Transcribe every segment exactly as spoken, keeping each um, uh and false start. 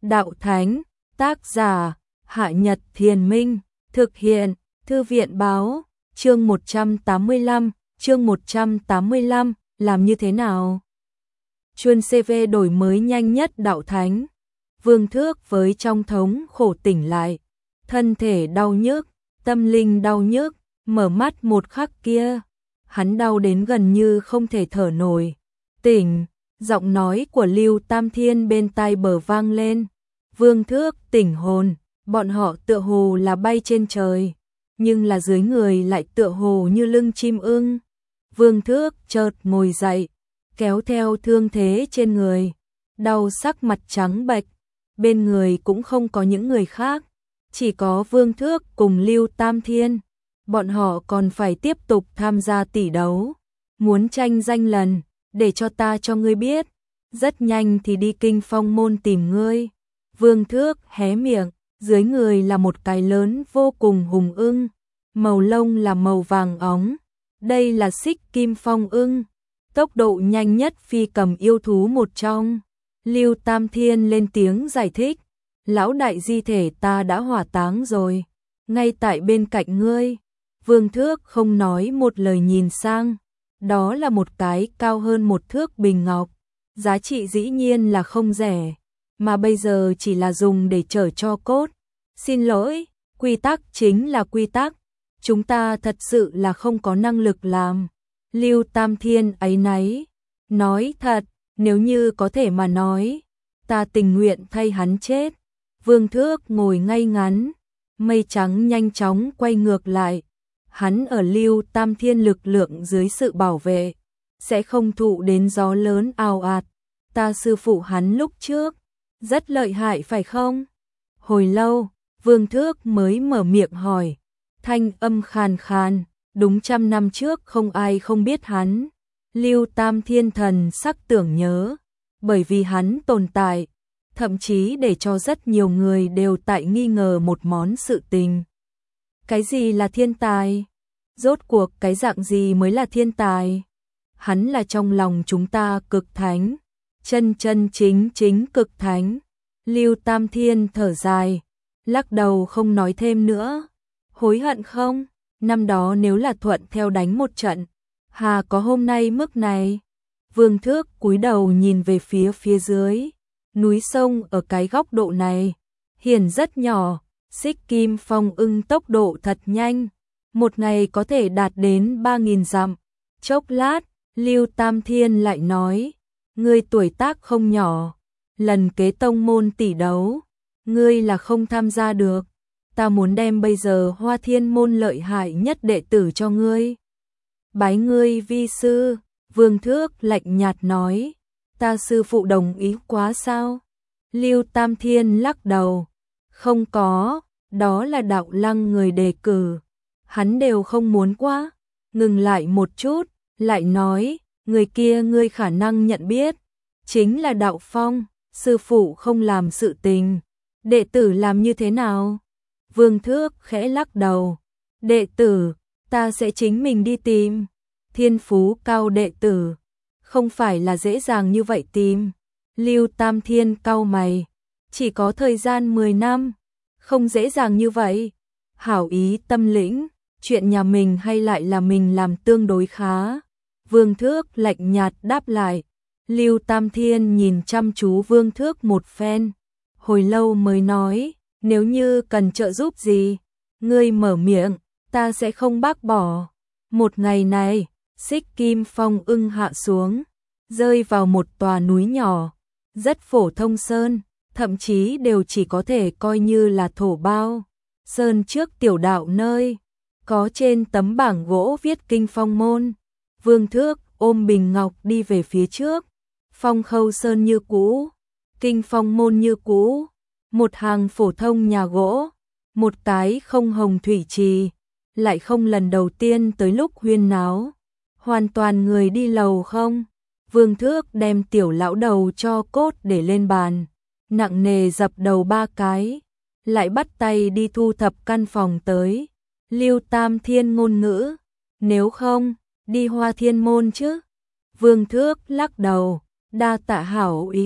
đạo thánh, tác giả, Hạ Nhật Thiền Minh, thực hiện, Thư viện báo, chương một trăm tám mươi lăm, chương một trăm tám mươi lăm, làm như thế nào? Chuyên xê vê đổi mới nhanh nhất đạo thánh. Vương Thước với trong thống khổ tỉnh lại, thân thể đau nhức, tâm linh đau nhức, mở mắt một khắc kia, hắn đau đến gần như không thể thở nổi. Tỉnh, giọng nói của Lưu Tam Thiên bên tai bờ vang lên. Vương Thước tỉnh hồn, bọn họ tựa hồ là bay trên trời, nhưng là dưới người lại tựa hồ như lưng chim ưng. Vương Thước chợt ngồi dậy, kéo theo thương thế trên người, đau sắc mặt trắng bệch, bên người cũng không có những người khác, chỉ có Vương Thước cùng Lưu Tam Thiên. Bọn họ còn phải tiếp tục tham gia tỷ đấu, muốn tranh danh lần, để cho ta cho ngươi biết, rất nhanh thì đi Kinh Phong môn tìm ngươi. Vương Thước hé miệng, dưới người là một cái lớn vô cùng hùng ưng, màu lông là màu vàng óng, đây là Xích Kim Phong ưng, tốc độ nhanh nhất phi cầm yêu thú một trong. Lưu Tam Thiên lên tiếng giải thích, lão đại di thể ta đã hỏa táng rồi, ngay tại bên cạnh ngươi. Vương Thước không nói một lời nhìn sang, đó là một cái cao hơn một thước bình ngọc, giá trị dĩ nhiên là không rẻ, mà bây giờ chỉ là dùng để chở cho cốt. Xin lỗi, quy tắc chính là quy tắc, chúng ta thật sự là không có năng lực làm. Lưu Tam Thiên áy náy, nói thật, nếu như có thể mà nói, ta tình nguyện thay hắn chết. Vương Thước ngồi ngay ngắn, mây trắng nhanh chóng quay ngược lại. Hắn ở Lưu Tam Thiên lực lượng dưới sự bảo vệ, sẽ không thụ đến gió lớn ào ạt. Ta sư phụ hắn lúc trước, rất lợi hại phải không? Hồi lâu, Vương Thước mới mở miệng hỏi, thanh âm khàn khàn, đúng trăm năm trước không ai không biết hắn. Lưu Tam Thiên thần sắc tưởng nhớ, bởi vì hắn tồn tại, thậm chí để cho rất nhiều người đều tại nghi ngờ một món sự tình. Cái gì là thiên tài? Rốt cuộc cái dạng gì mới là thiên tài? Hắn là trong lòng chúng ta cực thánh, chân chân chính chính cực thánh. Lưu Tam Thiên thở dài, lắc đầu không nói thêm nữa. Hối hận không? Năm đó nếu là thuận theo đánh một trận, hà có hôm nay mức này. Vương Thước cúi đầu nhìn về phía phía dưới, núi sông ở cái góc độ này, hiển rất nhỏ, Xích Kim Phong ưng tốc độ thật nhanh, một ngày có thể đạt đến ba nghìn dặm. Chốc lát, Lưu Tam Thiên lại nói, ngươi tuổi tác không nhỏ, lần kế tông môn tỷ đấu, ngươi là không tham gia được, ta muốn đem bây giờ Hoa Thiên môn lợi hại nhất đệ tử cho ngươi. Bái ngươi vi sư. Vương Thước lạnh nhạt nói, ta sư phụ đồng ý quá sao? Lưu Tam Thiên lắc đầu, không có, đó là đạo lăng người đề cử, hắn đều không muốn quá. Ngừng lại một chút, lại nói, người kia ngươi khả năng nhận biết, chính là Đạo Phong, sư phụ không làm sự tình, đệ tử làm như thế nào? Vương Thước khẽ lắc đầu, đệ tử, ta sẽ chính mình đi tìm. Thiên phú cao đệ tử, không phải là dễ dàng như vậy tìm. Lưu Tam Thiên cau mày, chỉ có thời gian mười năm, không dễ dàng như vậy. Hảo ý tâm lĩnh, chuyện nhà mình hay lại là mình làm tương đối khá. Vương Thước lạnh nhạt đáp lại. Lưu Tam Thiên nhìn chăm chú Vương Thước một phen, hồi lâu mới nói, nếu như cần trợ giúp gì, ngươi mở miệng, ta sẽ không bác bỏ. Một ngày này, Xích Kim Phong ưng hạ xuống, rơi vào một tòa núi nhỏ, rất phổ thông sơn, thậm chí đều chỉ có thể coi như là thổ bao. Sơn trước tiểu đạo nơi, có trên tấm bảng gỗ viết Kinh Phong môn. Vương Thước ôm bình ngọc đi về phía trước, Phong Khâu Sơn như cũ, Kinh Phong môn như cũ, một hàng phổ thông nhà gỗ, một cái không hồng thủy trì, lại không lần đầu tiên tới lúc huyên náo. Hoàn toàn người đi lầu không? Vương Thước đem tiểu lão đầu cho cốt để lên bàn, nặng nề dập đầu ba cái, lại bắt tay đi thu thập căn phòng tới. Lưu Tam Thiên ngôn ngữ, nếu không, đi Hoa Thiên môn chứ? Vương Thước lắc đầu, đa tạ hảo ý,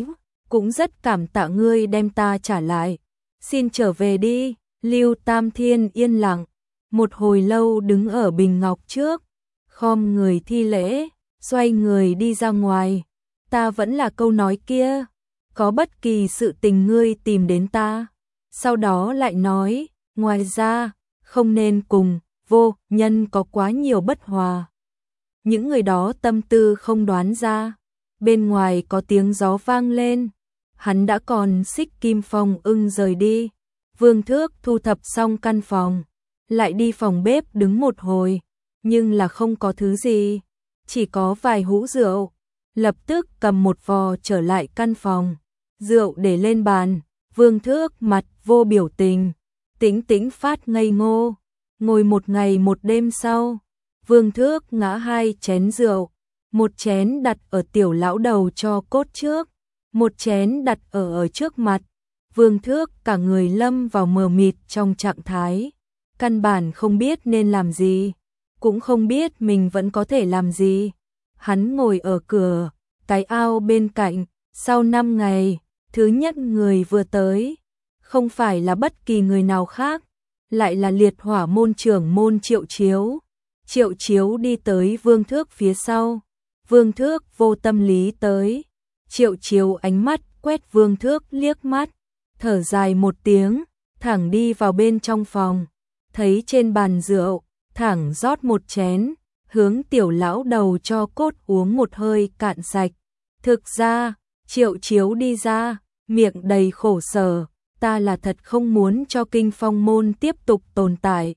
cũng rất cảm tạ ngươi đem ta trả lại. Xin trở về đi. Lưu Tam Thiên yên lặng, một hồi lâu đứng ở bình ngọc trước, khom người thi lễ, xoay người đi ra ngoài. Ta vẫn là câu nói kia, có bất kỳ sự tình ngươi tìm đến ta. Sau đó lại nói, ngoài ra, không nên cùng vô nhân có quá nhiều bất hòa. Những người đó tâm tư không đoán ra. Bên ngoài có tiếng gió vang lên, hắn đã còn xích Kim Phong ưng rời đi. Vương Thước thu thập xong căn phòng, lại đi phòng bếp đứng một hồi, nhưng là không có thứ gì, chỉ có vài hũ rượu. Lập tức cầm một vò trở lại căn phòng, rượu để lên bàn. Vương Thước mặt vô biểu tình, tĩnh tĩnh phát ngây ngô. Ngồi một ngày một đêm sau, Vương Thước ngã hai chén rượu, một chén đặt ở tiểu lão đầu cho cốt trước, một chén đặt ở ở trước mặt. Vương Thước cả người lâm vào mờ mịt trong trạng thái, căn bản không biết nên làm gì, cũng không biết mình vẫn có thể làm gì. Hắn ngồi ở cửa, cái ao bên cạnh, sau năm ngày, thứ nhất người vừa tới, không phải là bất kỳ người nào khác, lại là liệt hỏa môn trưởng môn Triệu Chiếu. Triệu Chiếu đi tới Vương Thước phía sau, Vương Thước vô tâm lý tới. Triệu Chiếu ánh mắt quét Vương Thước liếc mắt, thở dài một tiếng, thẳng đi vào bên trong phòng, thấy trên bàn rượu, thẳng rót một chén, hướng tiểu lão đầu cho cốt uống một hơi cạn sạch. Thực ra, Triệu Chiếu đi ra, miệng đầy khổ sở, ta là thật không muốn cho Kinh Phong môn tiếp tục tồn tại.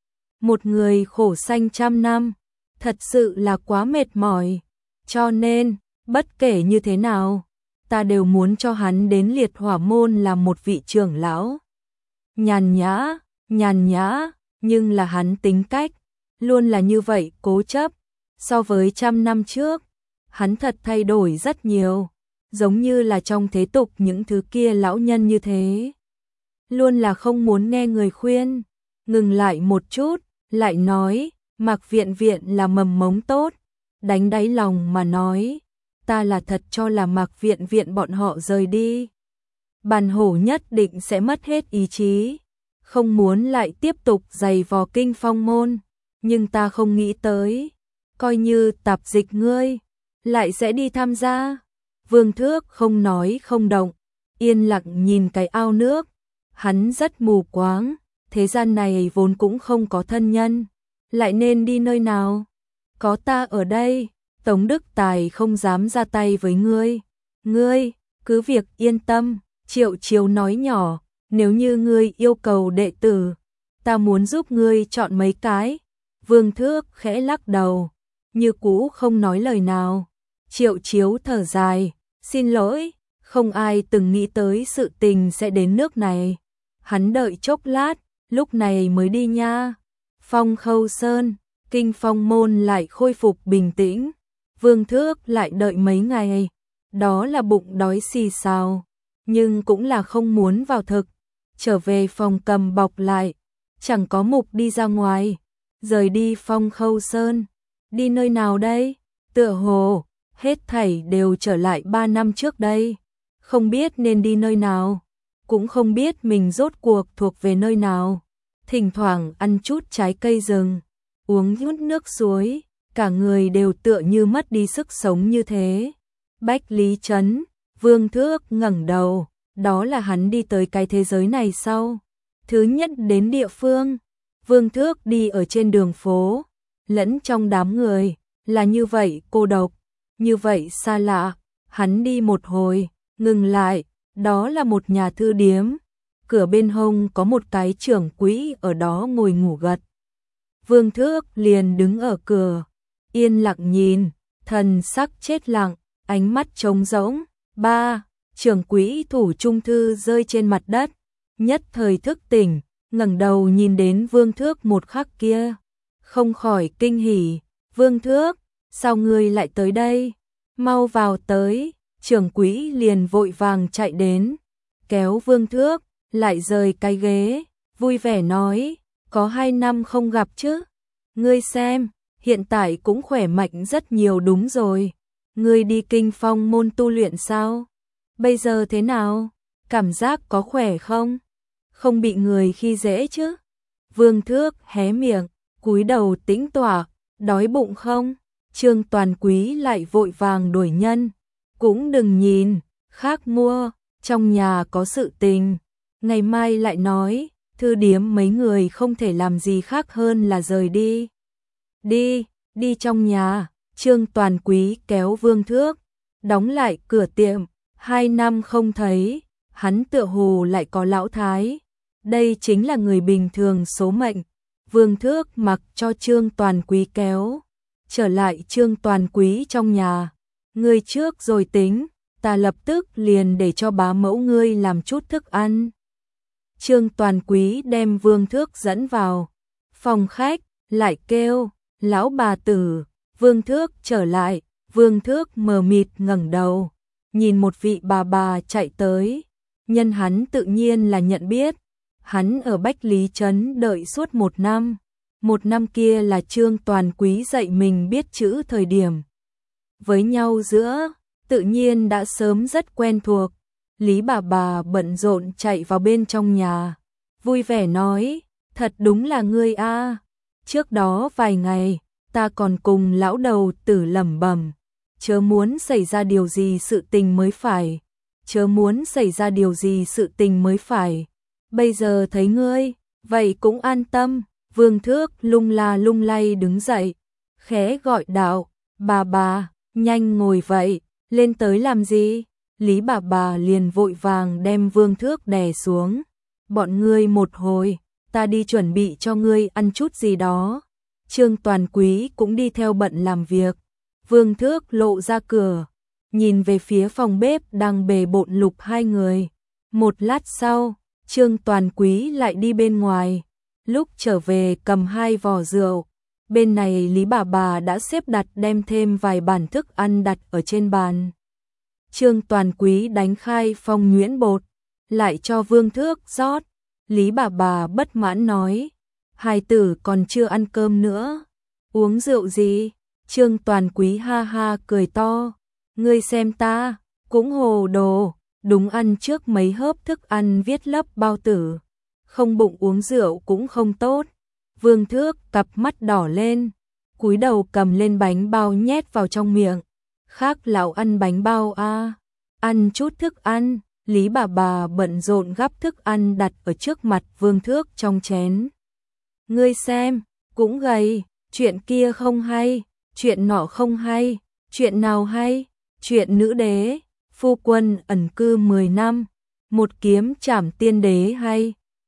Một người khổ sanh trăm năm, thật sự là quá mệt mỏi, cho nên, bất kể như thế nào, ta đều muốn cho hắn đến liệt hỏa môn làm một vị trưởng lão. Nhàn nhã, nhàn nhã, nhưng là hắn tính cách, luôn là như vậy cố chấp. So với trăm năm trước, hắn thật thay đổi rất nhiều, giống như là trong thế tục những thứ kia lão nhân như thế. Luôn là không muốn nghe người khuyên, ngừng lại một chút, lại nói, Mạc Viện Viện là mầm mống tốt, đánh đáy lòng mà nói, ta là thật cho là Mạc Viện Viện bọn họ rời đi, Bàn Hổ nhất định sẽ mất hết ý chí, không muốn lại tiếp tục giày vò Kinh Phong môn, nhưng ta không nghĩ tới, coi như tạp dịch ngươi, lại sẽ đi tham gia. Vương Thước không nói không động, yên lặng nhìn cái ao nước, hắn rất mù quáng, thế gian này vốn cũng không có thân nhân, lại nên đi nơi nào? Có ta ở đây, Tống Đức Tài không dám ra tay với ngươi, ngươi, cứ việc yên tâm. Triệu Chiếu nói nhỏ, nếu như ngươi yêu cầu đệ tử, ta muốn giúp ngươi chọn mấy cái. Vương Thước khẽ lắc đầu, như cũ không nói lời nào. Triệu Chiếu thở dài, xin lỗi, không ai từng nghĩ tới sự tình sẽ đến nước này. Hắn đợi chốc lát, lúc này mới đi nha. Phong Khâu Sơn, Kinh Phong môn lại khôi phục bình tĩnh. Vương Thước lại đợi mấy ngày, đó là bụng đói xì xào, nhưng cũng là không muốn vào thực. Trở về phòng cầm bọc lại, chẳng có mục đi ra ngoài, rời đi Phong Khâu Sơn. Đi nơi nào đây? Tựa hồ, hết thảy đều trở lại ba năm trước đây. Không biết nên đi nơi nào, cũng không biết mình rốt cuộc thuộc về nơi nào. Thỉnh thoảng ăn chút trái cây rừng, uống chút nước suối, cả người đều tựa như mất đi sức sống như thế. Bách Lý Trấn, Vương Thước ngẩng đầu, đó là hắn đi tới cái thế giới này sau. Thứ nhất đến địa phương, Vương Thước đi ở trên đường phố, lẫn trong đám người, là như vậy cô độc, như vậy xa lạ. Hắn đi một hồi, ngừng lại, đó là một nhà thư điếm, cửa bên hông có một cái trưởng quỹ ở đó ngồi ngủ gật. Vương Thước liền đứng ở cửa, yên lặng nhìn, thần sắc chết lặng, ánh mắt trống rỗng. Ba, trưởng quỹ thủ trung thư rơi trên mặt đất, nhất thời thức tỉnh, ngẩng đầu nhìn đến Vương Thước một khắc kia, không khỏi kinh hỉ. Vương Thước, sao ngươi lại tới đây? Mau vào tới. Trưởng quỹ liền vội vàng chạy đến, kéo Vương Thước, lại rời cái ghế, vui vẻ nói, có hai năm không gặp chứ? Ngươi xem, hiện tại cũng khỏe mạnh rất nhiều đúng rồi. Ngươi đi Kinh Phong môn tu luyện sao? Bây giờ thế nào? Cảm giác có khỏe không? Không bị người khi dễ chứ? Vương Thước hé miệng, cúi đầu tĩnh tọa, đói bụng không? Trương Toàn Quý lại vội vàng đuổi nhân. Cũng đừng nhìn, khác mua, trong nhà có sự tình. Ngày mai lại nói, thư điếm mấy người không thể làm gì khác hơn là rời đi. Đi, đi trong nhà, Trương Toàn Quý kéo Vương Thước, đóng lại cửa tiệm, hai năm không thấy, hắn tựa hồ lại có lão thái. Đây chính là người bình thường số mệnh. Vương Thước mặc cho Trương Toàn Quý kéo, trở lại Trương Toàn Quý trong nhà. Ngươi trước rồi tính, ta lập tức liền để cho bá mẫu ngươi làm chút thức ăn. Trương Toàn Quý đem Vương Thước dẫn vào phòng khách, lại kêu, lão bà tử. Vương Thước trở lại, Vương Thước mờ mịt ngẩng đầu, nhìn một vị bà bà chạy tới. Nhân hắn tự nhiên là nhận biết, hắn ở Bách Lý Trấn đợi suốt một năm. Một năm kia là Trương Toàn Quý dạy mình biết chữ thời điểm. Với nhau giữa, tự nhiên đã sớm rất quen thuộc. Lý bà bà bận rộn chạy vào bên trong nhà, vui vẻ nói, thật đúng là ngươi a. Trước đó vài ngày, ta còn cùng lão đầu tử lẩm bẩm, chớ muốn xảy ra điều gì sự tình mới phải, chớ muốn xảy ra điều gì sự tình mới phải. Bây giờ thấy ngươi, vậy cũng an tâm. Vương Thước lung la lung lay đứng dậy, khẽ gọi đạo, bà bà, nhanh ngồi vậy, lên tới làm gì? Lý bà bà liền vội vàng đem Vương Thước đè xuống. Bọn ngươi một hồi, ta đi chuẩn bị cho ngươi ăn chút gì đó. Trương Toàn Quý cũng đi theo bận làm việc. Vương Thước lộ ra cửa, nhìn về phía phòng bếp đang bề bộn lục hai người. Một lát sau, Trương Toàn Quý lại đi bên ngoài. Lúc trở về cầm hai vò rượu. Bên này Lý bà bà đã xếp đặt đem thêm vài bản thức ăn đặt ở trên bàn. Trương Toàn Quý đánh khai phong nhuyễn bột, lại cho Vương Thước rót. Lý bà bà bất mãn nói, hài tử còn chưa ăn cơm nữa, uống rượu gì? Trương Toàn Quý ha ha cười to, ngươi xem ta, cũng hồ đồ, đúng ăn trước mấy hớp thức ăn viết lấp bao tử, không bụng uống rượu cũng không tốt. Vương Thước cặp mắt đỏ lên, cúi đầu cầm lên bánh bao nhét vào trong miệng. Khác lão ăn bánh bao a, à. Ăn chút thức ăn. Lý bà bà bận rộn gắp thức ăn đặt ở trước mặt Vương Thước trong chén. Ngươi xem, cũng gầy, chuyện kia không hay, chuyện nọ không hay, chuyện nào hay? Chuyện nữ đế, phu quân ẩn cư mười năm, một kiếm trảm tiên đế hay.